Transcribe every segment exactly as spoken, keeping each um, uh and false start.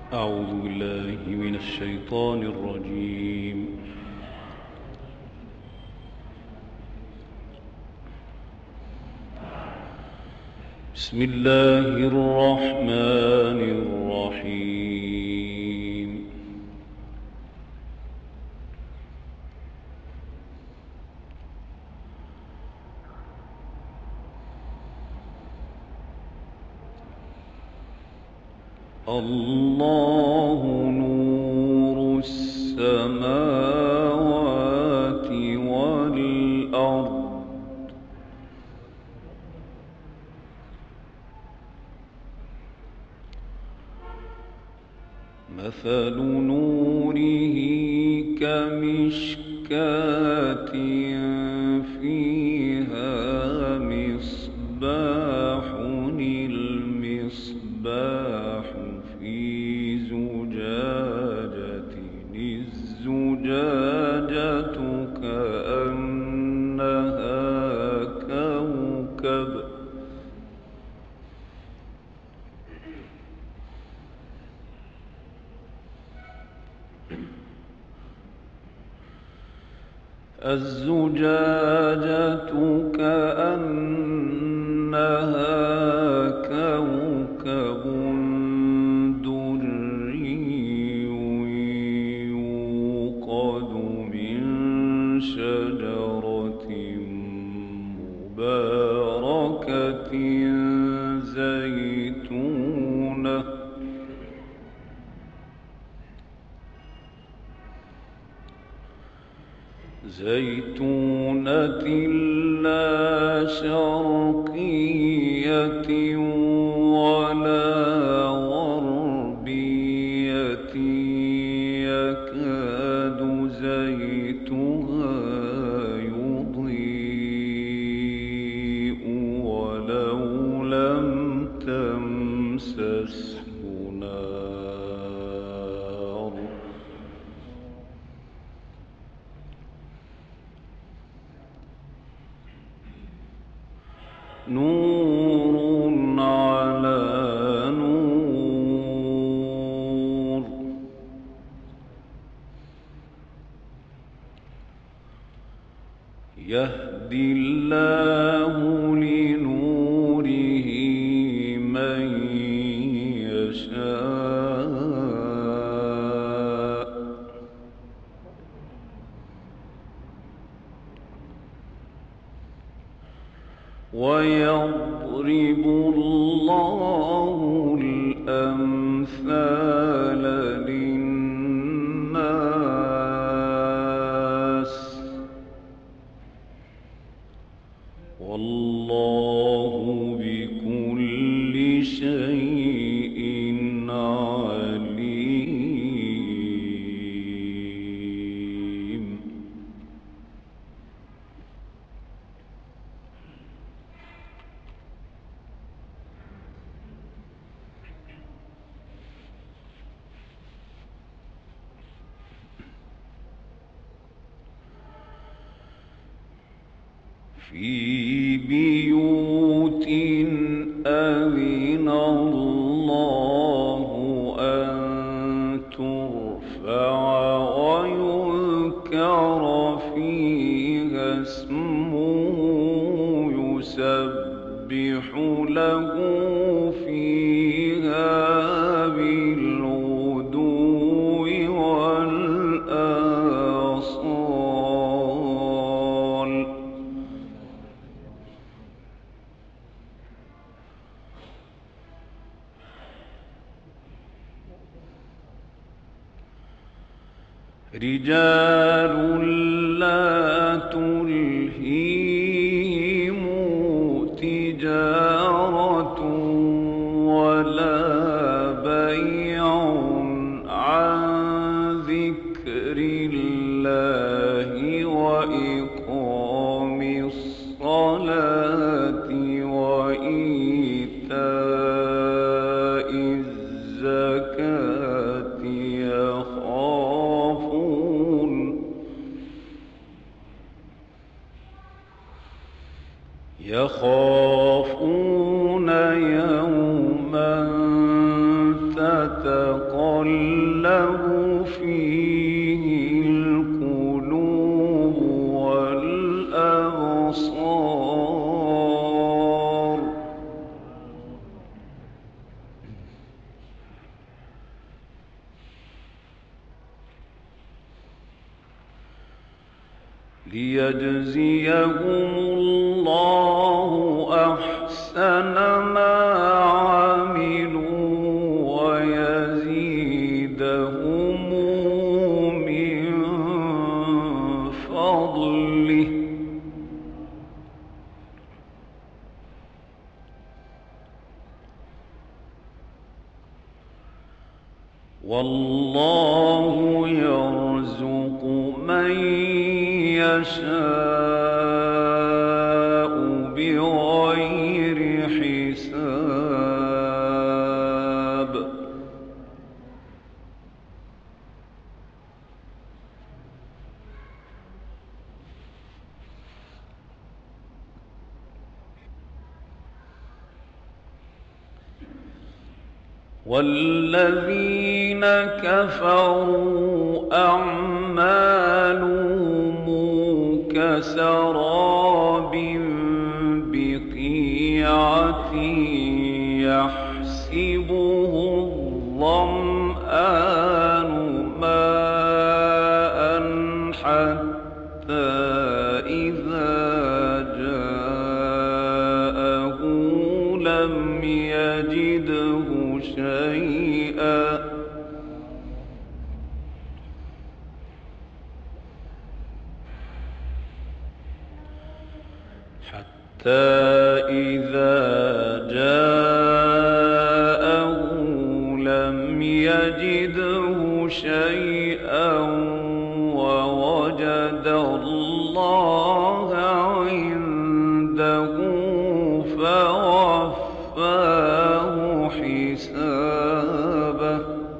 أعوذ بالله من الشيطان الرجيم. بسم الله الرحمن الرحيم. الله نور السماوات والأرض مثل نوره كمشكاة فيها مصباح، المصباح في زجاجة، الزجاجة كأنها كوكب الزجاجة كأنها كوكب دري يوقد من شجرة مباركة زيتونة زيتونة لا شرقية ولا غربية يكاد زيتها يضيء ولو لم تمسسه نار نور على نور يهدي الله لنوره من يشاء ويضرب الله الأمثال للناس والله بكل شيء عليم. في بيوت أذن الله أن ترفع ويذكر فيها اسمه يسبح له فيها بالغدو والآصال رجال لا تلهيهم تجارة ولا بيع عن ذكر الله وإقام الصلاة وإيتاء الزكاة يخافون يخافون يوما تتقلب تُقَلَّبُ فِيهِ الْقُلُوبُ وَالْأَبْصَارُ لِيَجْزِيَهُمُ اللَّهُ أَحْسَنَ مَا عَمِلُوا وَيَزِيدَهُم مِّن فَضْلِهِ ۗ وَاللَّهُ يَرْزُقُ مَن يَشَاءُ بِغَيْرِ حِسَابٍ. وَالَّذِينَ كَفَرُوا أَعْمَالُهُمْ كَسَرَابٍ بِقِيعَةٍ يَحْسَبُهُ الظَّمْآنُ مَاءً حَتَّىٰ إِذَا جَاءَهُ لَمْ يَجِدْهُ شَيْئًا حتى إذا جاءه لم يجده شيئا ووجد الله عنده فوفاه حسابه،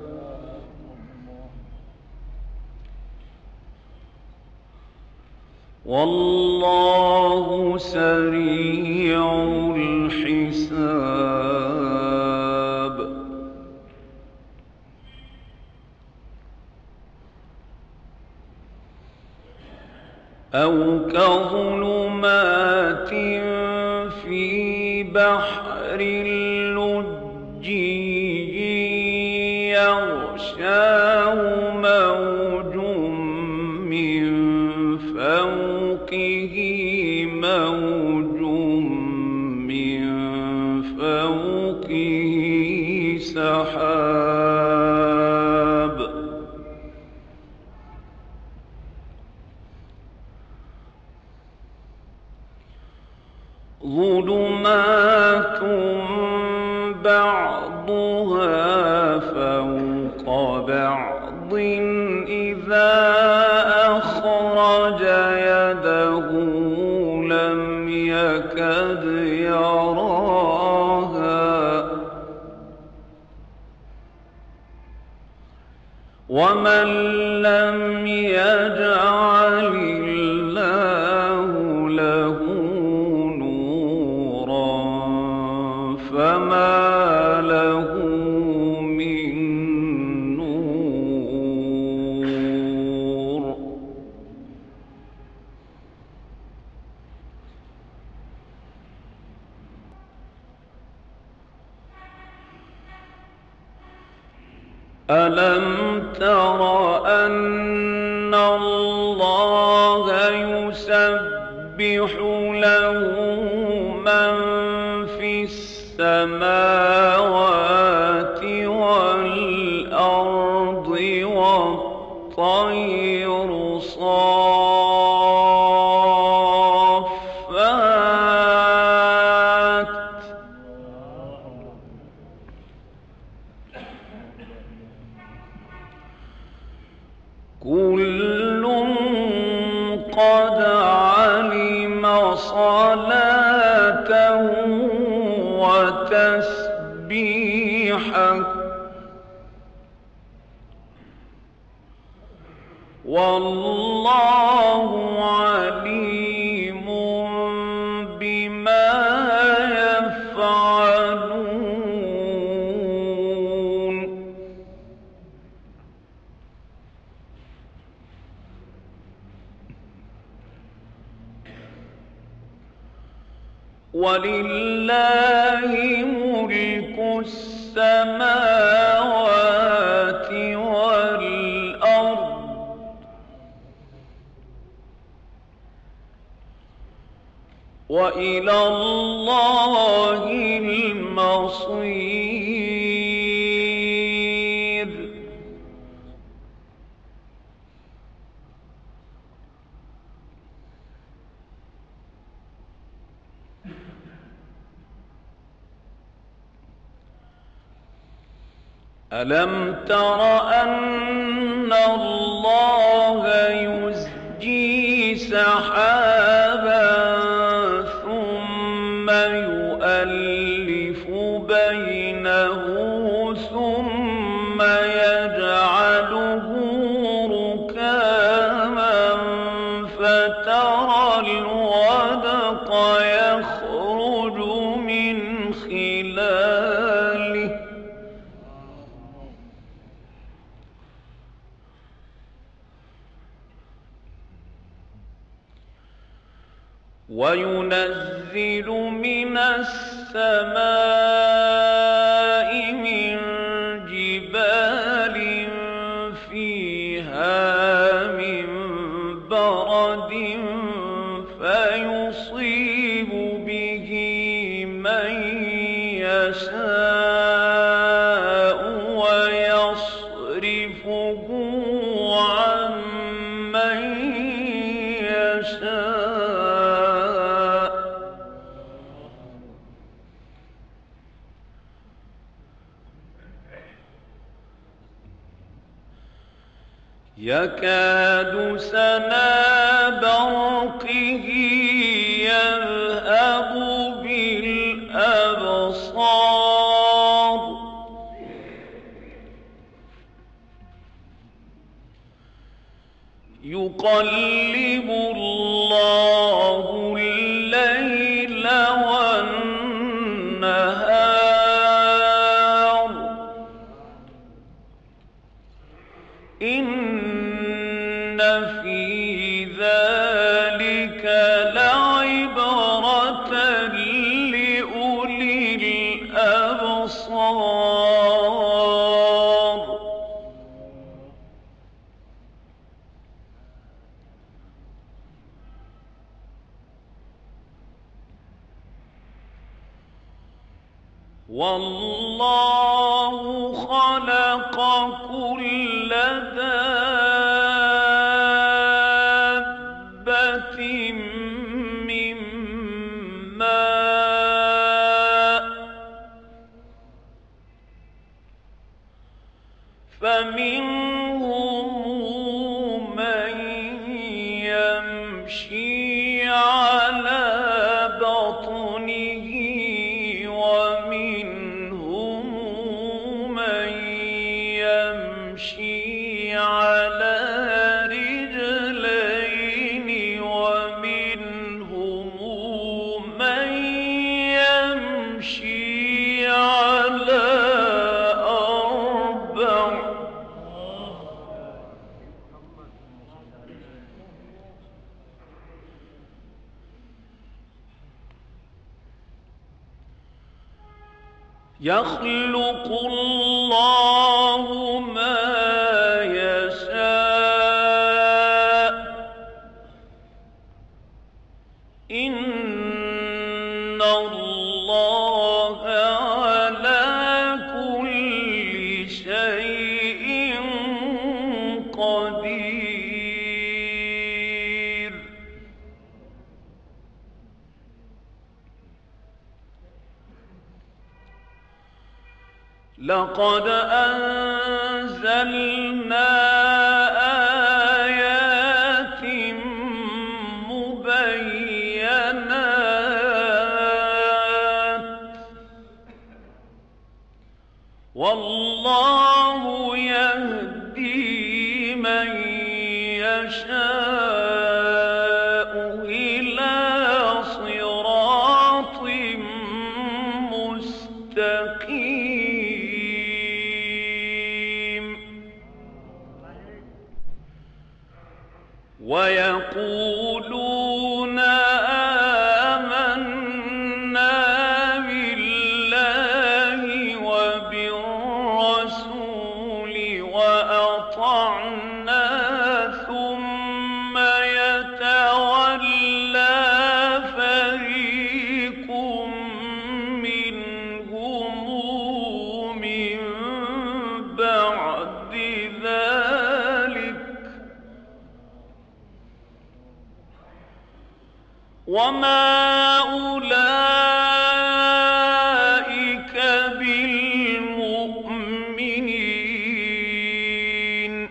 والله سريع الحساب. أو كظلمات في بحر لجي يغشاه موج من فوقه موج من فوقه سحاب، ظلمات بعضها فوق بعض إذا أخرج يده لم يكد يراها، ومن لم يجعل الله له نورا فما له من نور. ألم تر أن الله يسبح له من في السماوات والأرض والطير صافات كل قد علم صلاته وتسبيحه والله عليم بما يفعلون. ولله ملك السماوات والأرض وإلى الله المصير. ألم تر أن الله يزجي سحابا ثم يؤلف بينه ثم يجعله ركاما فترى الودق يخرج من خلاله وينزل من السماء من جبال فيها من برد فيصيب به من يشاء ويصرفه عن من يشاء يكاد سنا برقه يذهب بالأبصار يقلب الله الليل والنهار إن في ذلك لعبرة لأولي الأبصار والله خلق كل دابة من ماء فمنهم من يمشي على بطنه ومنهم من يمشي على رجلين ومنهم من يمشي على أربع يخلق الله ما يشاء إن الله على كل شيء قدير. لقد أنزلنا آيات مبينات والله يهدي من يشاء إلى صراط مستقيم. ويقولون آمنا وما أولئك بالمؤمنين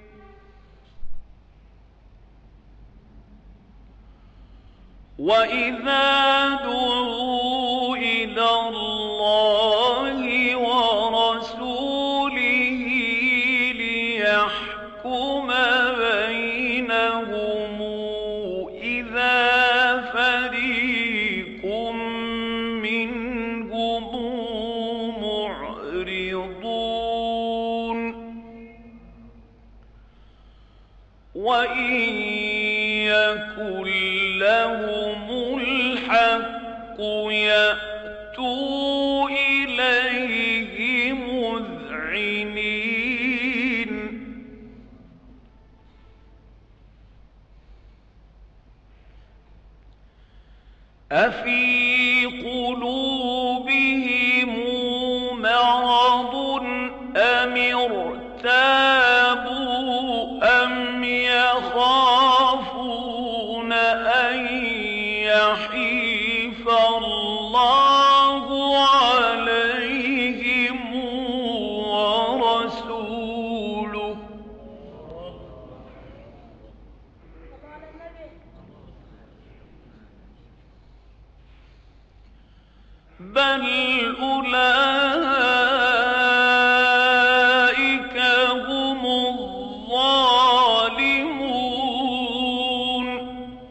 وإذا دعوا إلى الله ورسوله ليحكم بينهم إذا فريق منهم معرضون وإن يكن لهم الحق يأتوا إليه مذعنين أفي قلوبهم مرض أم ارتابوا أم يخافون أن يحيف الله عليهم ورسوله بل أولئك هم الظالمون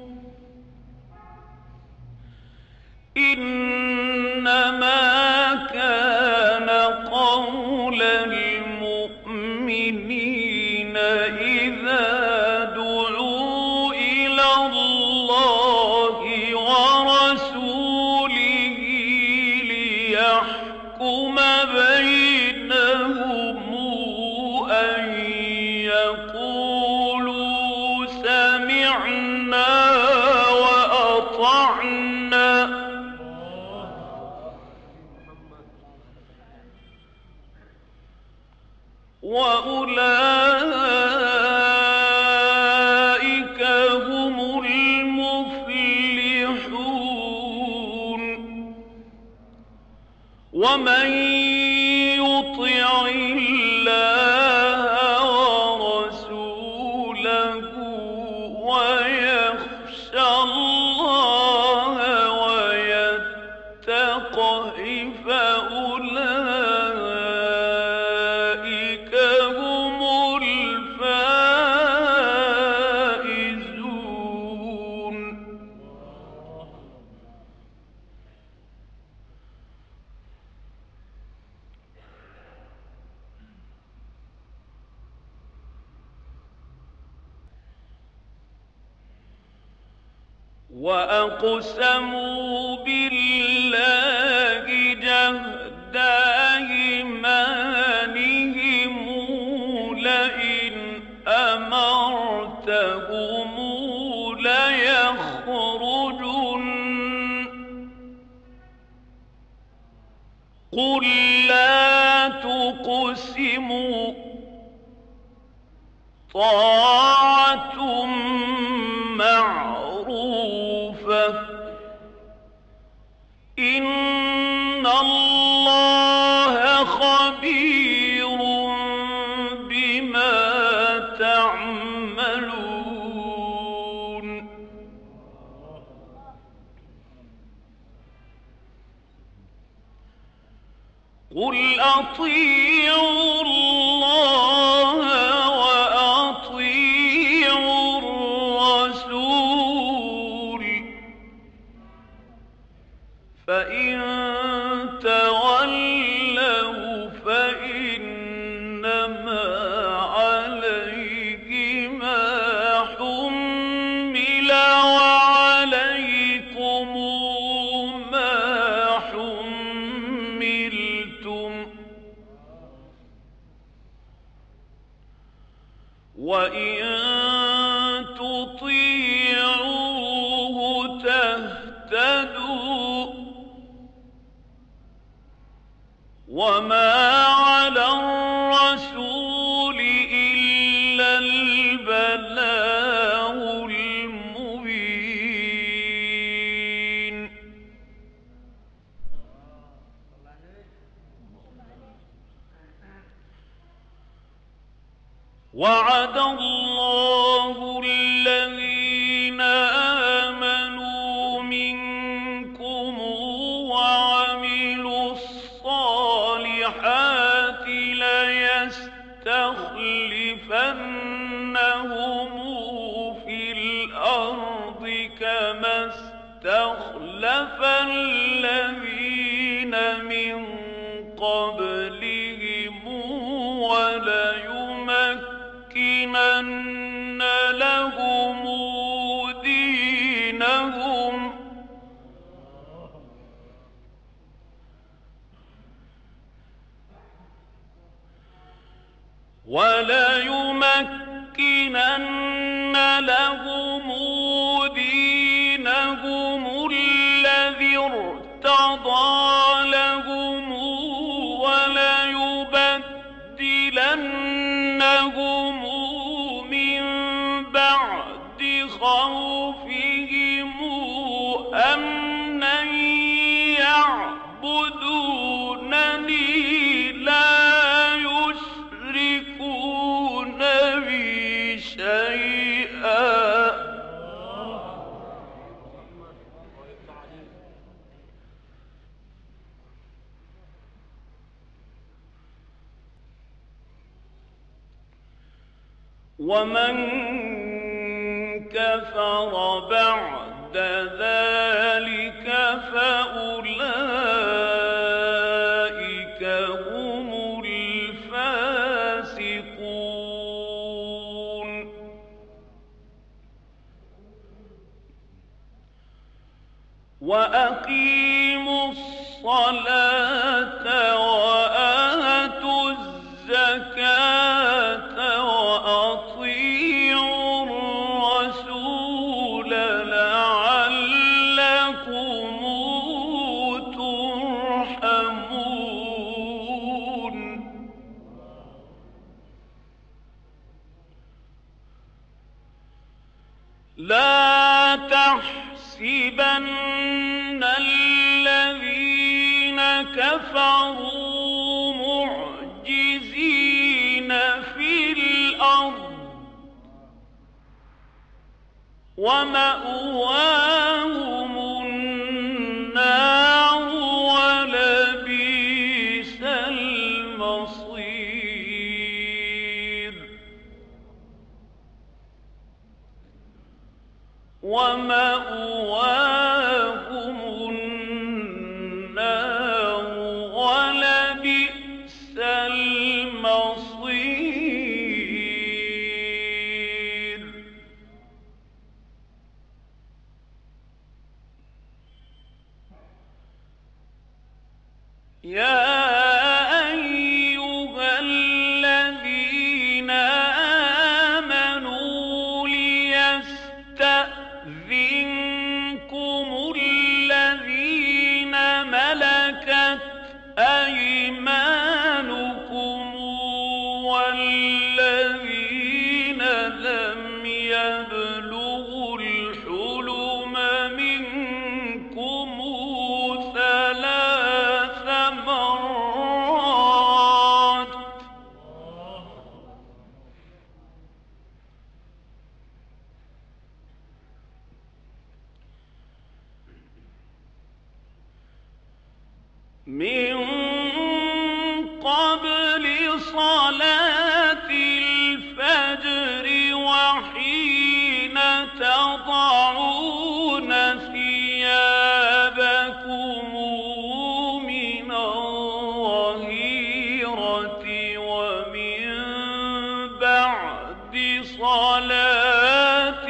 إنما كان قول المؤمنين إذا دعوا إلى الله ورسوله ليحكم بينهم أن يقولوا سمعنا وأطعنا وأولئك هم المفلحون ومن يطع الله ورسوله ويخشى الله ويتقه فأولئك هم الفائزون وأقسموا بالله جهد أيمانهم لئن أمرتهم ليخرجن قل لا تقسموا طاعة معروفة إن الله خبير بما تعملون قل أطيعوا الله وأطيعوا الرسول فإن تولوا فإنما عليه ما حمل وعليكم ما حملتم وإن تطيعوه تهتدوا وما على الرسول إلا البلاغ المبين وعد الله الذين آمنوا منكم وعملوا الصالحات ليستخلفنهم في الأرض كما استخلف الذين من قبلهم وليمكنن لهم دينهم وليمكنن لهم دينهم الذي ارتضى لهم وليبدلنهم من بعد خوفهم أمنا يعبدونني لا يشركون بي شيئا ومن كفر بعد ذلك فأولئك هم الفاسقون وأقيموا الصلاة وآتوا الزكاة وأطيعوا الرسول لعلكم ترحمون لا تحسبن الذين كفروا معجزين في الأرض ومأواهم النار ولبئس المصير ومأواهم النار ولبئس المصير يا أيها الذين آمنوا ليستأذنكم الذين ملكت أيمانكم والذين لم يبلغوا الحلم منكم ثلاث مرات من قبل صلاة الفجر وحين تضعون ثيابكم من الظهيرة ومن بعد صلاة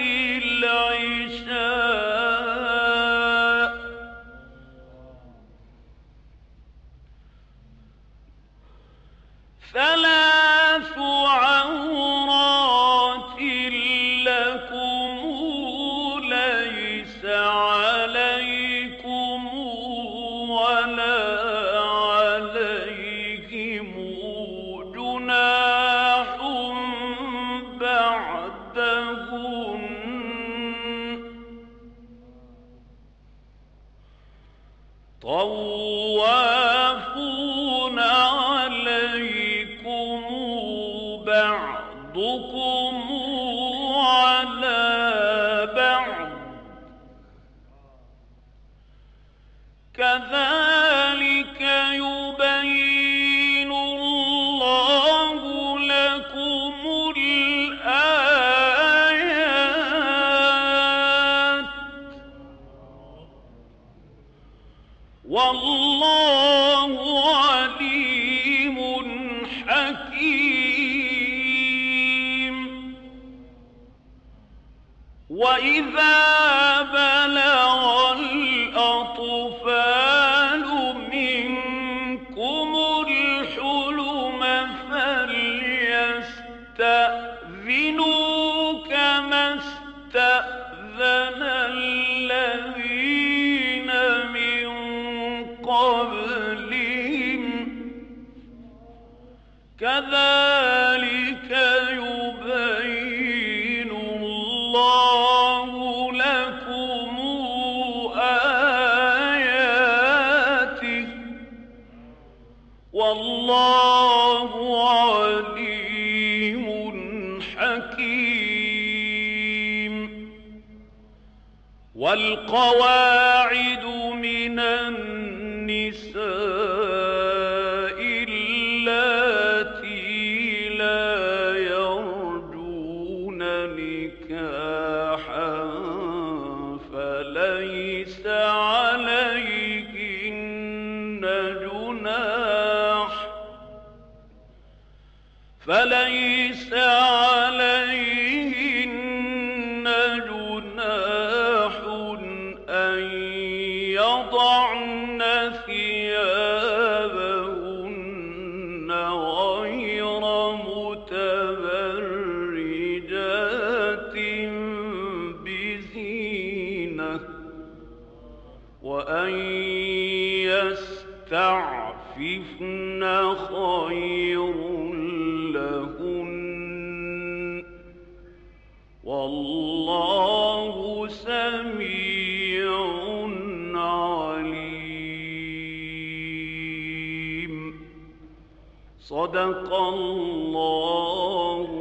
العشاء ثلاث عورات لكم ليس عليكم ولا عليهم جناح بعدهن طوافون عليكم بعضكم على بعض كذلك يبين الله لكم الآيات والله عليم حكيم. وإذا بلغ الأطفال منكم الحلم فليستأذنوا كما استأذن الذين من قبلهم كذلك يبين الله لكم آياته والله عليم حكيم. والقواعد من النساء اللاتي لا يرجون نكاحا فليس عليهن جناح فليس عليهن جناح أن يضعن ثيابهن غير متبرجات بزينة وأن يستعففن خير لهن والله سميع عليم. صدق الله